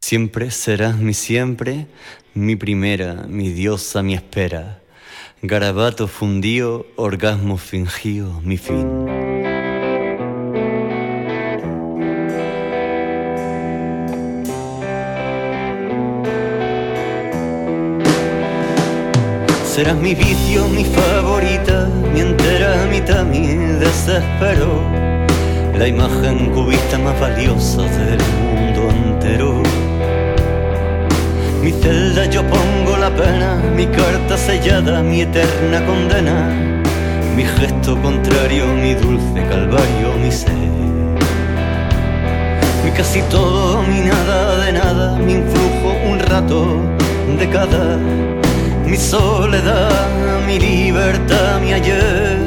Siempre serás mi siempre, mi primera, mi diosa, mi espera. Garabato fundido, orgasmo fingido, mi fin. Serás mi vicio, mi favorita, mi entera mitad, mi desespero. La imagen cubista más valiosa del mundo entero. Mi celda yo pongo la pena, mi carta sellada, mi eterna condena. Mi gesto contrario, mi dulce calvario, mi ser. Mi casi todo, mi nada de nada, mi influjo un rato de cada. Mi soledad, mi libertad, mi ayer.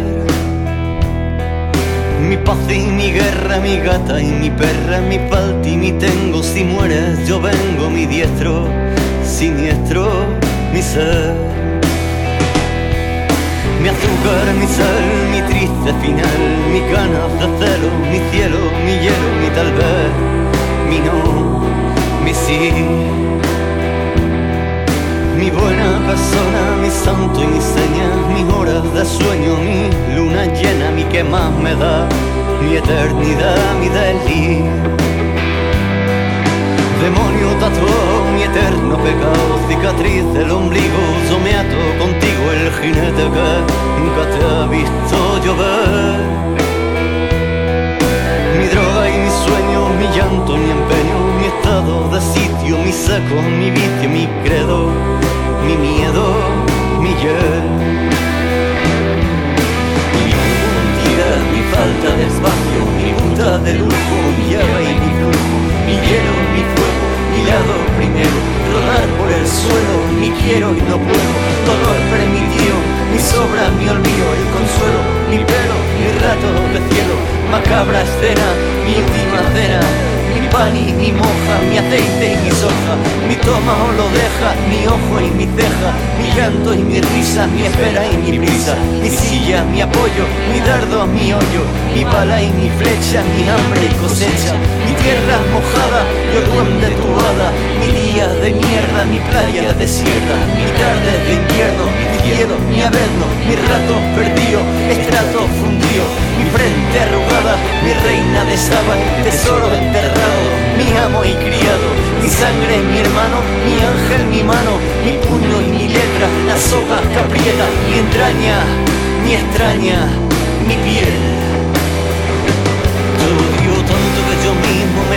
Mi paz y mi guerra, mi gata y mi perra, mi palti, mi tengo. Si mueres yo vengo, mi diestro, siniestro, mi ser. Mi azúcar, mi sal, mi triste final, mi ganas de celo, mi cielo, mi hielo, mi tal vez, mi no, mi sí. Mi buena persona, mi santo y mi seña, mis horas de sueño, mi luna llena, mi que más me da, mi eternidad, mi desliz. Demonio tatuado, mi eterno pecado, cicatriz del ombligo, yo me ato contigo, el jinete que nunca te ha visto llover. Mi droga y mi sueño, mi llanto, mi empeño, mi estado de sitio, mi seco, mi vicio, mi credo, mi miedo, mi yer. Mi mentira, mi falta de espacio, mi puta de lujo, mi llave y mi flujo, mi hielo, mi fuego, mi lado primero, rodar por el suelo, mi quiero y no puedo, dolor permitido, mi sobra, mi olvido, el consuelo, mi pelo, mi rato de cielo, macabra escena, mi última cena. Mi pan y mi moja, mi aceite y mi soja, mi toma o lo deja, mi ojo y mi ceja, mi llanto y mi risa, mi espera y mi prisa, mi silla, mi apoyo, mi dardo, mi hoyo, mi bala y mi flecha, mi hambre y cosecha, mi tierra mojada, yo duende tu hada, mi día de mierda, mi playa desierta, mi tarde de invierno, mi cielo, mi averno, mi rato perdido, estrato fundido, mi frente arrugada, mi reina de Saba, tesoro enterrado, mi amo y criado, mi sangre, mi hermano, mi ángel, mi mano, mi puño y mi letra, la soga que aprieta, mi entraña, mi extraña, mi piel. Te odio tanto que yo mismo